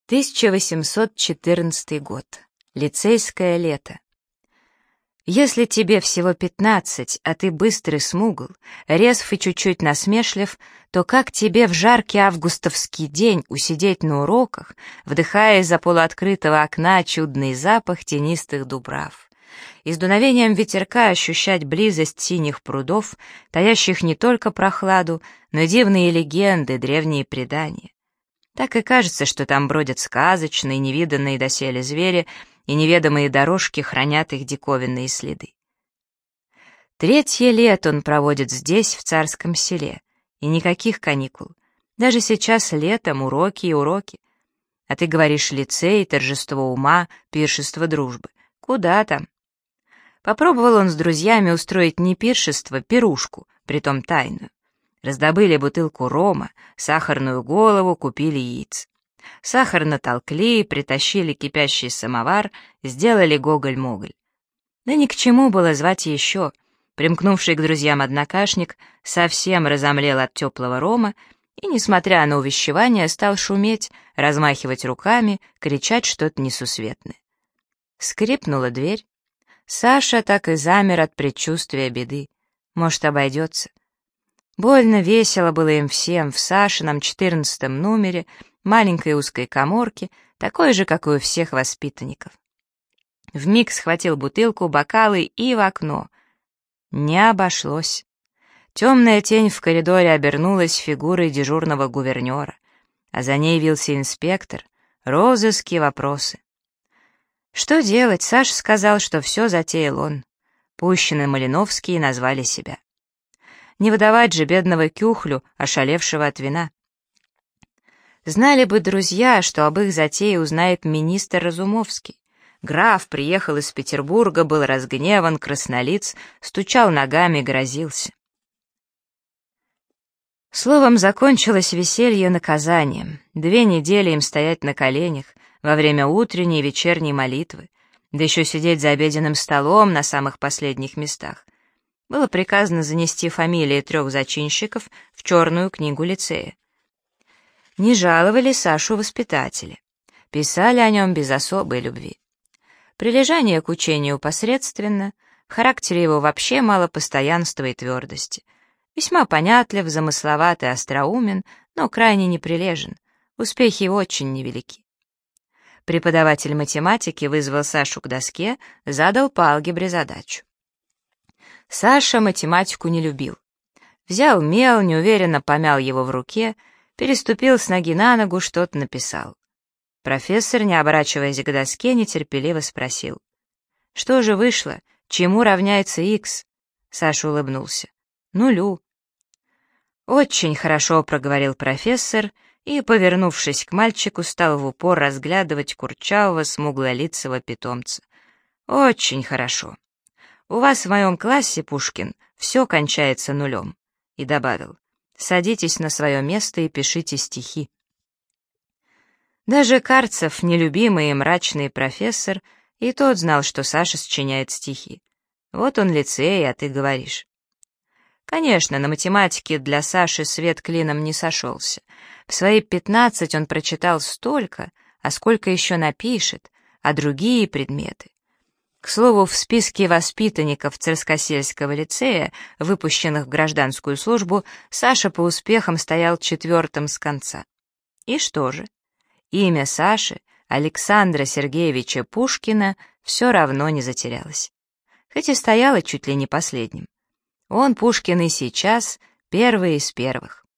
1814 год. Лицейское лето. Если тебе всего 15, а ты быстрый смугл, резв и чуть-чуть насмешлив, то как тебе в жаркий августовский день усидеть на уроках, вдыхая из-за полуоткрытого окна чудный запах тенистых дубрав, и с дуновением ветерка ощущать близость синих прудов, таящих не только прохладу, но и дивные легенды, древние предания. Так и кажется, что там бродят сказочные, невиданные доселе звери, и неведомые дорожки хранят их диковинные следы. Третье лето он проводит здесь, в Царском селе, и никаких каникул. Даже сейчас летом уроки и уроки. А ты говоришь лицей, торжество ума, пиршество дружбы. Куда там? Попробовал он с друзьями устроить не пиршество, пирушку, притом тайную. Раздобыли бутылку рома, сахарную голову, купили яиц. Сахар натолкли, притащили кипящий самовар, сделали гоголь-моголь. Да ни к чему было звать еще. Примкнувший к друзьям однокашник совсем разомлел от теплого рома и, несмотря на увещевание, стал шуметь, размахивать руками, кричать что-то несусветное. Скрипнула дверь. Саша так и замер от предчувствия беды. Может, обойдется. Больно весело было им всем в Сашином 14-м номере, маленькой узкой каморке, такой же, как и у всех воспитанников. Вмиг схватил бутылку, бокалы и в окно. Не обошлось. Темная тень в коридоре обернулась фигурой дежурного гувернера, а за ней явился инспектор, розыски, вопросы. Что делать? Саша сказал, что все затеял он. Пущин и Малиновский назвали себя. Не выдавать же бедного Кюхлю, ошалевшего от вина. Знали бы друзья, что об их затее узнает министр Разумовский. Граф приехал из Петербурга, был разгневан, краснолиц, стучал ногами, грозился. Словом, закончилось веселье наказанием. 2 недели им стоять на коленях во время утренней и вечерней молитвы, да еще сидеть за обеденным столом на самых последних местах. Было приказано занести фамилии 3 зачинщиков в черную книгу лицея. Не жаловали Сашу воспитатели. Писали о нем без особой любви. Прилежание к учению посредственно, в характере его вообще мало постоянства и твердости. Весьма понятлив, замысловат и остроумен, но крайне неприлежен. Успехи его очень невелики. Преподаватель математики вызвал Сашу к доске, задал по алгебре задачу. Саша математику не любил. Взял мел, неуверенно помял его в руке, переступил с ноги на ногу, что-то написал. Профессор, не оборачиваясь к доске, нетерпеливо спросил. «Что же вышло? Чему равняется х?» Саша улыбнулся. «0». «Очень хорошо», — проговорил профессор, и, повернувшись к мальчику, стал в упор разглядывать курчавого, смуглолицего питомца. «Очень хорошо. У вас в моем классе, Пушкин, все кончается 0». И добавил: «Садитесь на свое место и пишите стихи». Даже Карцев, нелюбимый и мрачный профессор, и тот знал, что Саша сочиняет стихи. Вот он лицей, а ты говоришь. Конечно, на математике для Саши свет клином не сошелся. В свои 15 он прочитал столько, а сколько еще напишет, а другие предметы. К слову, в списке воспитанников Царскосельского лицея, выпущенных в гражданскую службу, Саша по успехам стоял 4-м с конца. И что же? Имя Саши, Александра Сергеевича Пушкина, все равно не затерялось. Хоть и стояло чуть ли не последним. Он, Пушкин, и сейчас первый из первых.